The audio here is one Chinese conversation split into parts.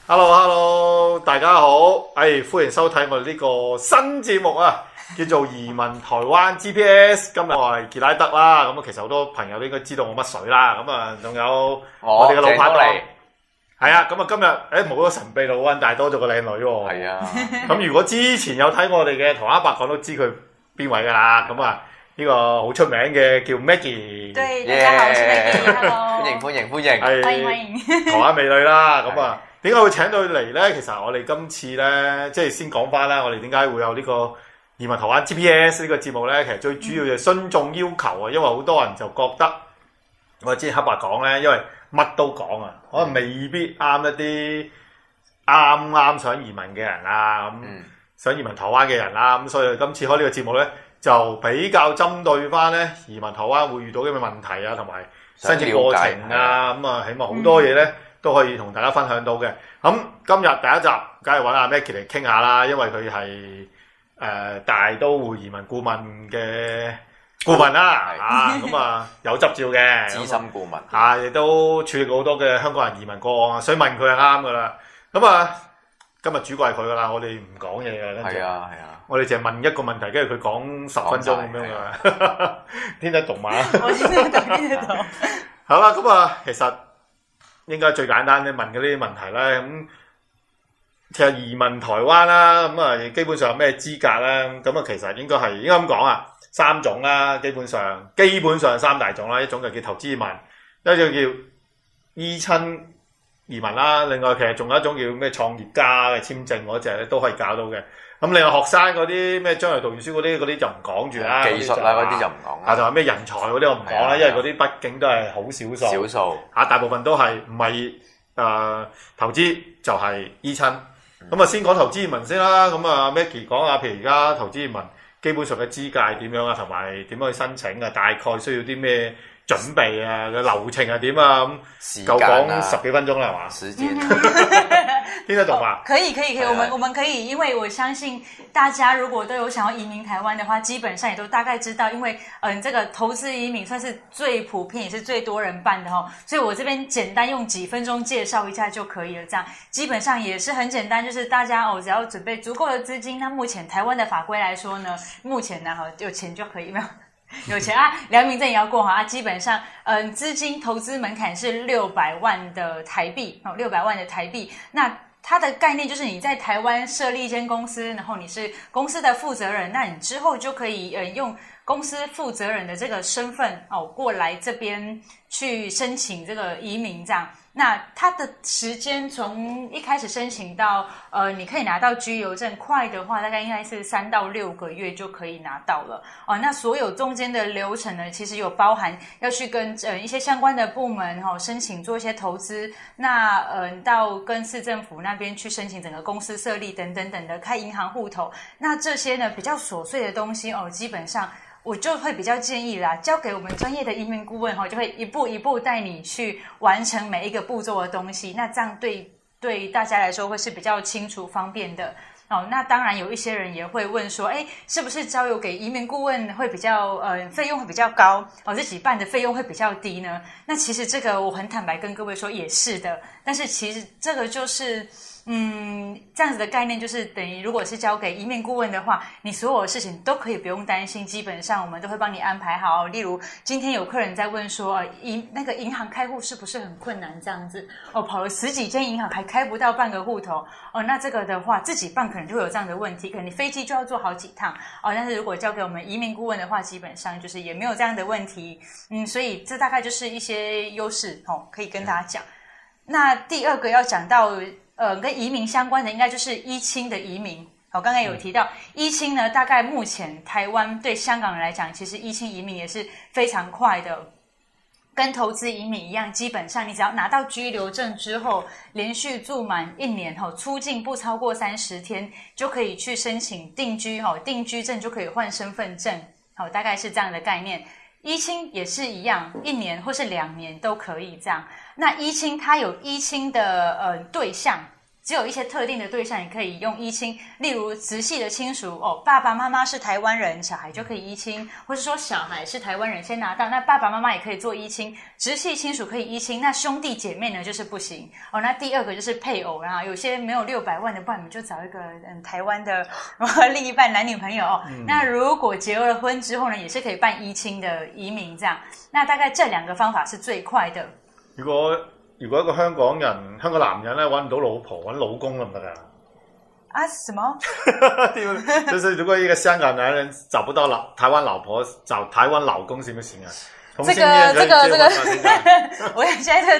Hello， 大家好，歡迎收睇我哋呢個新節目啊，叫做移民台灣 GPS。今日我係傑拉德啦，咁其實好多朋友都應該知道我乜水啦，咁啊仲有我哋嘅老拍檔，係啊，咁啊今日冇咗神秘老溫，但係多咗個靚女喎。 係啊， 咁如果之前有睇我哋嘅台灣白講都知佢邊位㗎啦，咁啊呢個好出名嘅叫 Maggie。 對，大家好，我是 Maggie，Hello。 歡迎， 歡迎。 台灣美女啦，咁啊。點解會請到佢嚟呢？其實我哋今次呢，即係先講翻啦，我哋點解會有呢個移民台灣 GPS 呢個節目呢？其實最主要就係信眾要求啊，因為好多人就覺得我之前黑白講呢，因為乜都講啊，可能未必啱一啲啱想移民嘅人啦，想移民台灣嘅人啦，咁所以今次開呢個節目呢，就比較針對翻呢移民台灣會遇到嘅問題啊，同埋申請過程啊，咁啊，起碼好多嘢呢。都可以同大家分享到嘅。咁今日第一集梗係揾阿 Maggie 嚟傾下啦，因為佢係大都會移民顧問嘅顧問啦，咁啊有執照嘅資深顧問， 亦都處理過好多嘅香港人移民個案，所以問佢係啱噶啦。咁啊，今日主角係佢噶啦，我哋唔講嘢嘅，跟住我哋淨係問一個問題，跟住佢講10分鐘咁樣噶，聽得懂嗎？ 我聽得懂。 好啦，咁啊，其實應該最簡單咧問嘅呢啲問題咧，咁其實移民台灣啦，咁啊基本上有咩資格咧？咁啊其實應該咁講啊，3種啦，基本上3大種啦，一種就叫投資移民，一種叫依親移民啦，另外其實仲有一種叫咩創業家嘅簽證嗰隻咧都可以搞到嘅。咁另外學生嗰啲咩將來讀完書嗰啲就唔講住啦， 技術啦嗰啲就唔講啦。 就話咩人才嗰啲我唔講啦，因為嗰啲畢竟都係好少數。大部分都係唔係投資就係依親。咁啊先講投資移民先啦。咁啊 Maggie 講下，譬如而家投資移民基本上嘅資格係點樣啊，同埋點樣去申請啊，大概需要啲咩準備啊，嘅流程係點啊？咁夠講10幾分鐘啦，係嘛？ 時間聽得懂嗎？ 可以，我們可以，因為我相信大家如果都有想要移民台灣的話，基本上也都大概知道，因為這個投資移民算是最普遍，也是最多人辦的哦。所以我這邊簡單用幾分鐘介紹一下就可以了，這樣基本上也是很簡單，就是大家只要準備足夠的資金。那目前台灣的法規來說呢，目前呢有錢就可以，沒有？有錢啊，良民證也要過哈啊，基本上，資金投資門檻是600萬的台幣，600萬的台幣。那它的概念就是你在台灣設立一間公司，然後你是公司的負責人，那你之後就可以用公司負責人的這個身份過來這邊去申請這個移民這樣。那它的時間從一開始申請到你可以拿到居留證，快的話大概應該是3到6個月就可以拿到了那所有中間的流程呢，其實有包含要去跟一些相關的部門申請做一些投資，那到跟市政府那邊去申請整個公司設立等等等的，開銀行戶頭，那這些呢比較瑣碎的東西基本上我就會比較建議啦，交給我們專業的移民顧問就會一步一步帶你去完成每一個步驟的東西，那這樣對大家來說會是比較清楚方便的那當然有一些人也會問說，是不是交由給移民顧問會比較費用會比較高自己辦的費用會比較低呢？那其實這個我很坦白跟各位說也是的，但是其實這個就是這樣子的概念就是等於如果是交給移民顧問的話，你所有的事情都可以不用擔心，基本上我們都會幫你安排好。例如今天有客人在問說那個銀行開戶是不是很困難這樣子跑了10幾間銀行還開不到半個戶頭那這個的話自己辦可能就會有這樣的問題，可能你飛機就要坐好幾趟但是如果交給我們移民顧問的話，基本上就是也沒有這樣的問題所以這大概就是一些優勢可以跟大家講那第二個要講到跟移民相關的應該就是依親的移民我剛才有提到依親呢，大概目前台灣對香港人來講，其實依親移民也是非常快的，跟投資移民一樣，基本上你只要拿到居留證之後，連續住滿1年出境不超過30天，就可以去申請定居定居證就可以換身份證大概是這樣的概念。依親也是一樣，1年或是2年都可以這樣。那依親它有依親的對象， 只有一些特定的对象也可以用依亲，例如直系的亲属爸爸妈妈是台湾人，小孩就可以依亲，或是说小孩是台湾人先拿到，那爸爸妈妈也可以做依亲，直系亲属可以依亲，那兄弟姐妹呢就是不行那第二个就是配偶啦，有些没有600万的，不然你们就找一个台湾的另一半男女朋友那如果结了婚之後呢，也是可以辦依親的移民這樣。那大概這2個方法是最快的。 如果一個香港男人咧揾唔到老婆，揾老公得唔得㗎？ 啊，什麼？ 就是如果一個香港男人找不到台灣老婆，找台灣老公行不行啊？ 這個，我想現在這個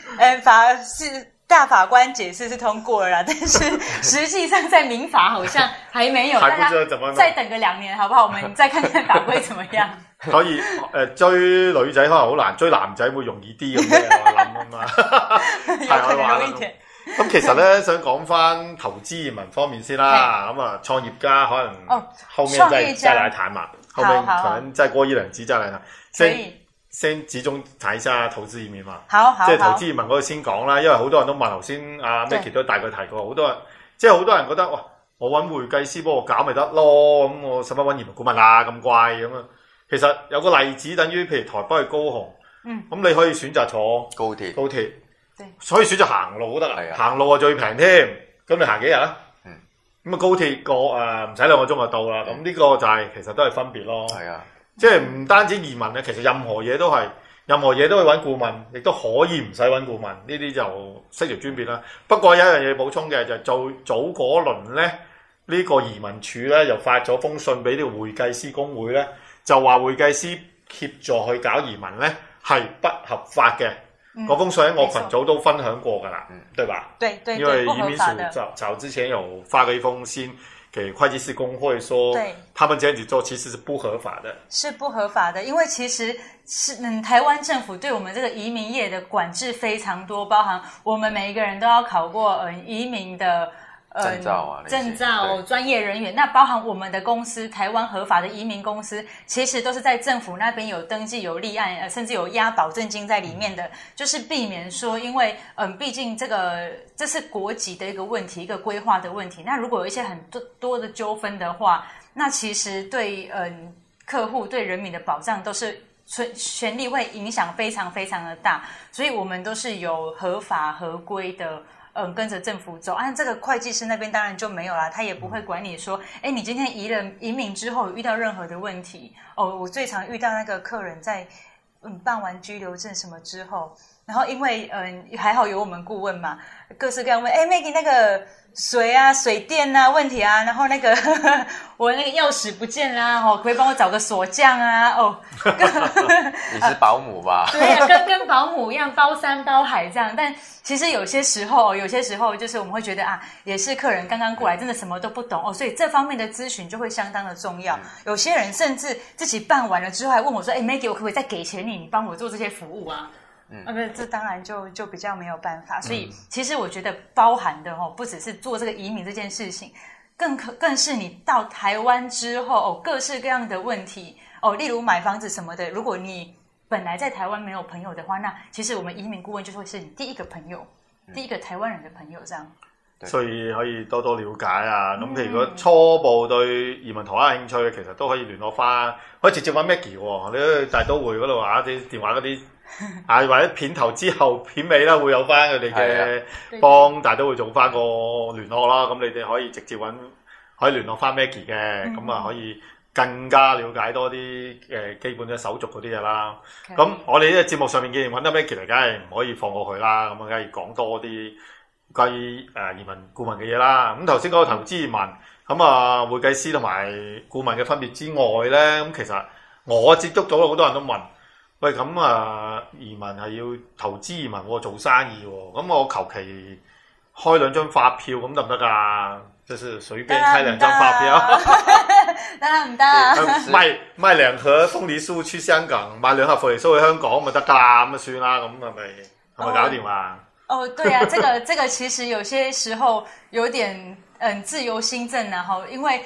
大法官解釋是通過了啦，但是實際上在民法好像還沒有， 還不知道怎麼弄， 再等個2年好不好？我們再看看法規怎麼樣。 所以追女仔可能好難，追男仔會容易啲咁嘅，我諗啊嘛。 有可能容易啲。 咁其實咧，想講翻投資移民方面先啦。咁啊，創業家可能後面再來談嘛，後面可能再過1-2集再來談。先集中睇一下投資移民嘛，即係投資移民嗰度先講啦，因為好多人都問，頭先阿 Maggie 都大概提過，好多人覺得哇，我揾會計師幫我搞咪得咯，咁我使乜揾移民顧問啊咁貴咁啊？其實有個例子，等於譬如台北去高雄，咁你可以選擇坐高鐵，可以選擇行路都得，行路啊最平添，咁你行幾日啊？咁啊高鐵唔使2個鐘就到啦，咁呢個就係其實都係分別咯。係啊。即係唔單止移民咧，其實任何嘢都可以揾顧問，亦都可以唔使揾顧問，呢啲就悉條專別啦。不過有一樣嘢補充嘅就係早嗰輪咧，呢個移民署咧又發咗封信俾呢個會計師公會咧，就話會計師協助去搞移民咧係不合法嘅。嗰封信喺我群組都分享過㗎啦，對吧？對，因為移民署早之前有發過一封信給會計師公會說，他們這樣子做其實是不合法的， 是不合法的，因為其實是台灣政府對我們這個移民業的管制非常多，包含我們每一個人都要考過移民的證照專業人員，那包含我們的公司台灣合法的移民公司，其實都是在政府那邊有登記有立案，甚至有押保證金在裡面的，就是避免說，因為畢竟這是國籍的一個問題，一個規劃的問題，那如果有一些很多的糾紛的話，那其實對客戶對人民的保障都是權利會影響非常非常的大，所以我們都是有合法合規的跟着政府走。這個會計師那邊當然就沒有啦，他也不會管你說你今天移民之後遇到任何的問題我最常遇到那個客人在辦完居留證什麼之後，然後因為還好有我們顧問嘛，各式各樣問Maggie 那個水啊水電啊問題啊，然後那個我那個鑰匙不見啦可不可以幫我找個鎖匠啊你是保姆吧？ 對啊，跟保姆一樣包山包海這樣，但其實有些時候就是我們會覺得也是客人剛剛過來真的什麼都不懂所以這方面的諮詢就會相當的重要有些人甚至自己辦完了之後還問我說Maggie 我可不可以再給錢你幫我做這些服務啊這當然就比較沒有辦法所以其實我覺得包含的不只是做這個移民這件事情更是你到台灣之後各式各樣的問題例如買房子什麼的如果你本來在台灣沒有朋友的話那其實我們移民顧問就會是你第一個朋友第一個台灣人的朋友這樣所以可以多多了解咁譬如如果初步對移民台灣有興趣嘅其實都可以聯絡翻可以直接揾 Maggie 你去大都會嗰度啲電話嗰啲或者片頭之後片尾啦會有翻佢哋嘅幫大都會做翻個聯絡啦咁你哋可以直接可以聯絡翻 Maggie 嘅咁可以更加了解多啲基本嘅手續嗰啲嘢啦咁我哋呢個節目上面既然揾得 Maggie 嚟梗係唔可以放過佢啦咁梗係講多啲關於移民顧問嘅嘢啦咁頭先講到投資移民咁會計師同埋顧問嘅分別之外咧咁其實我接觸到好多人都問喂咁移民係要投資移民做生意咁我求其開2張發票咁得唔得㗎？就是隨便開2張發票， 當然唔得。 賣2盒鳳梨酥去香港，賣2盒鳳梨酥去香港咪得㗎啦，咁就算啦，咁係咪搞掂啊？ 對啊，這個其實有些時候有點自由心證因為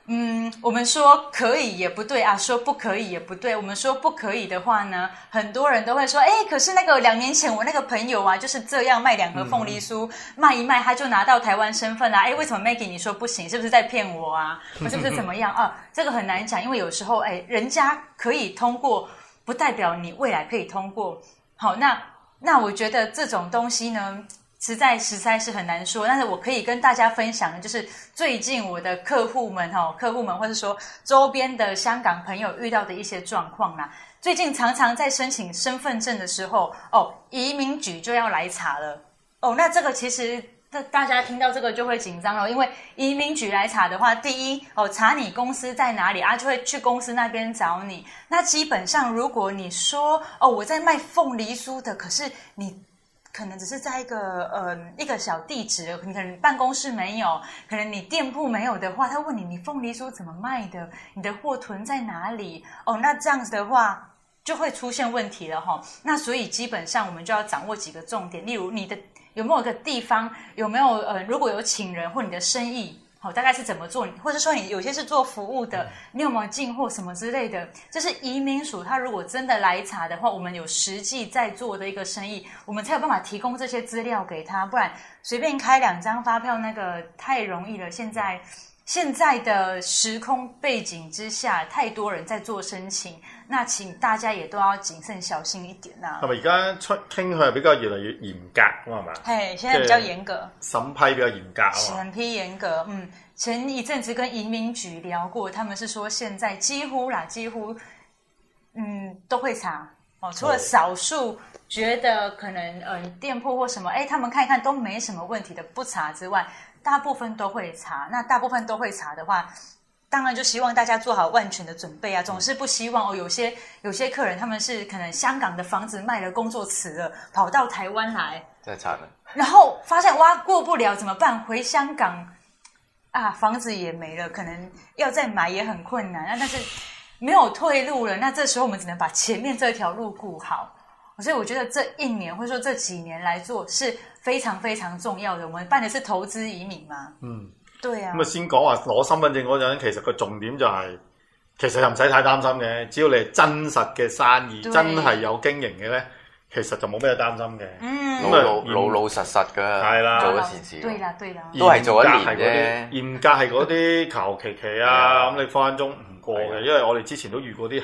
我们说可以也不对啊，说不可以也不对。我们说不可以的话呢，很多人都会说，可是那个2年前我那个朋友啊，就是这样卖2盒凤梨酥，卖一卖他就拿到台湾身份啦。为什么 Maggie 你说不行？是不是在骗我啊？我是不是怎么样啊？这个很难讲，因为有时候人家可以通过，不代表你未来可以通过。好，那我觉得这种东西呢，实在是很难说，但是我可以跟大家分享的就是最近我的客户们或者说周边的香港朋友遇到的一些状况啦。最近常常在申请身份证的时候，移民局就要来查了。那这个其实大家听到这个就会紧张了，因为移民局来查的话，第一查你公司在哪里啊，就会去公司那边找你。那基本上如果你说我在卖凤梨酥的，可是你可能只是在一个小地址，你可能办公室没有，可能你店铺没有的话，他问你凤梨酥怎么卖的，你的货囤在哪里？那这样子的话就会出现问题了齁。那所以基本上我们就要掌握几个重点，例如你的有没有一个地方，有没有如果有请人或你的生意大概是怎么做，或者说你有些是做服务的，你有没有进货什么之类的，这是移民署他如果真的来查的话，我们有实际在做的一个生意，我们才有办法提供这些资料给他，不然随便开2张发票那个太容易了。现在的时空背景之下，太多人在做申請，那請大家也都要謹慎小心一點啦。 係咪而家傾向係比較越嚟越嚴格咁係嘛？ 係，現在比較嚴格， 審批比較嚴格啊嘛。 審批嚴格，前一陣子跟移民局聊過，他們是說現在幾乎都會查除了少數覺得可能店鋪或什麼，他們看一看都沒什麼問題的不查之外，大部分都會查。那大部分都會查的話，當然就希望大家做好萬全的準備啊，總是不希望有些客人他們是可能香港的房子賣了，工作辭了，跑到台灣來， 真係慘了。 然後發現哇過不了怎麼辦？回香港啊，房子也沒了，可能要再買也很困難，但是沒有退路了，那這時候我們只能把前面這條路顧好。所以我覺得這1年或者說這幾年來做是非常非常重要的。我們辦的是投資移民嘛，對啊。咁先講話攞身份證嗰陣，其實個重點就係、其實又唔使太擔心嘅，只要你係真實嘅生意，真係有經營嘅咧，其實就冇咩擔心嘅。 老實實㗎，做一件事。 對啦， 都係做1年啫。 嚴格係嗰啲求其啊，咁你分分鐘唔過嘅，因為我哋之前都遇過啲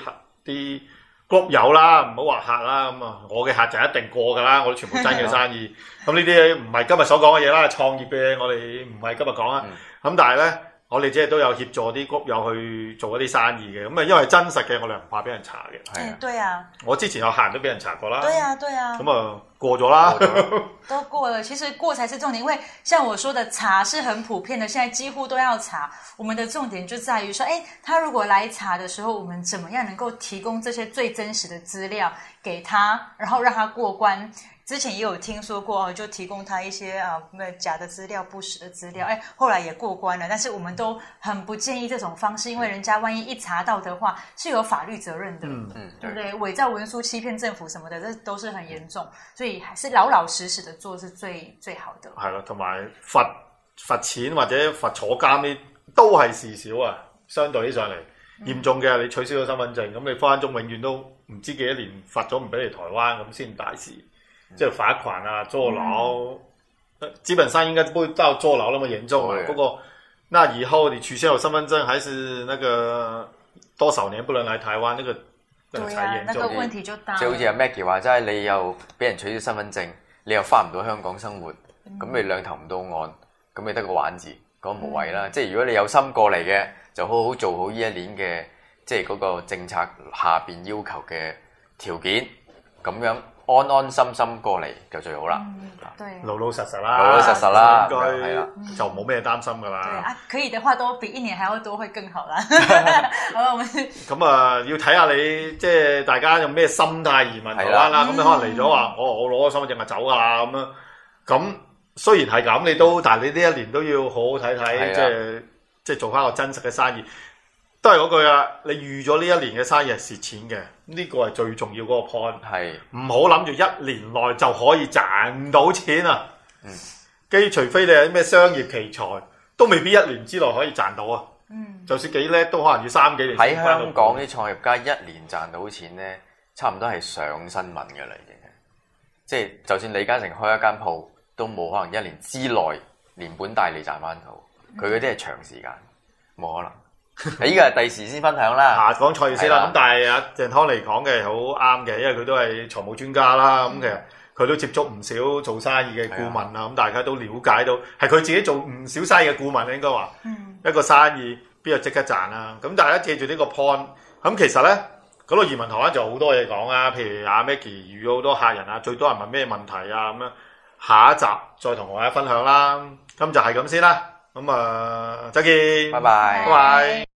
group 友啦，唔好話客啦，咁啊，我嘅客就一定過㗎啦，我哋全部真嘅生意。咁呢啲唔係今日所講嘅嘢啦，創業嘅我哋唔係今日講啦。咁但係咧，我哋即係都有協助啲 group 友去做一啲生意嘅。咁啊，因為真實嘅，我哋唔怕俾人查嘅。 對啊。我之前有客人都俾人查過啦。 對啊。 咁啊，過咗啦。 都過了，其實過才是重點，因為像我說的查是很普遍的，現在幾乎都要查。我們的重點就在於說，他如果來查的時候，我們怎麼樣能夠提供這些最真實的資料給他，然後讓他過關。之前也有聽說過，就提供他一些假的資料、不實的資料，後來也過關了。但是我們都很不建議這種方式，因為人家萬一一查到的話，是有法律責任的，對不對？偽造文書、欺騙政府什麼的，這都是很嚴重，所以還是老老實實的做是最好的。係啦， 同埋罰錢或者罰坐監呢，都係事少啊，相對起上嚟。嚴重嘅你取消咗身份證，咁你分分鐘永遠都唔知幾多年罰咗唔俾你台灣，咁先大事。即係罰款啊、坐牢，基本上應該不會到坐牢那麼嚴重啊。不過，那以後你取消咗身份證，還是那個多少年不能來台灣，那個才嚴重。 那個問題就大。 即係好似阿 Maggie 話齋，你又俾人取消身份證，你又翻唔到香港生活，咁你兩頭唔到岸，咁你得個玩字，講無謂啦。即係如果你有心過嚟嘅，就好好做好呢1年嘅，即係嗰個政策下邊要求嘅條件，咁樣。安安心心過嚟就最好啦， 老老實實啦， 老老實實啦， 應該就冇咩擔心噶啦。 對啊，可以的話都比1年還要多，會更好啦。 咁啊，要睇下你即係大家用咩心態移民台灣啦。咁你可能嚟咗話，我攞咗身份證就走噶啦咁樣。咁雖然係咁，但係你呢1年都要好好睇睇，即係做翻個真實嘅生意。都係嗰句啊！你預咗呢1年嘅生意係蝕錢嘅，呢個係最重要嗰個 point。係唔好諗住1年內就可以賺到錢啊！除非你係啲咩商業奇才，都未必1年之內可以賺到啊！ 就算幾叻都可能要3幾年。 喺香港啲創業家一年賺到錢咧，差唔多係上新聞嘅啦，已經係。即係就算李嘉誠開一間鋪，都冇可能1年之內連本帶利賺翻到。佢嗰啲係長時間，冇可能。呢個係第時先分享啦。 講創業先啦。咁但係阿鄭湯嚟講嘅好啱嘅，因為佢都係財務專家啦。咁其實佢都接觸唔少做生意嘅顧問啦。咁大家都了解到，係佢自己做唔少生意嘅顧問應該話。一個生意邊有即刻賺啦？咁大家記住呢個 point。咁其實咧，嗰度移民台灣就好多嘢講啊。譬如阿 Maggie 遇到好多客人啊，最多人問咩問題啊咁樣。下一集再同大家分享啦。咁就係咁先啦。咁再見， 拜拜， 拜拜。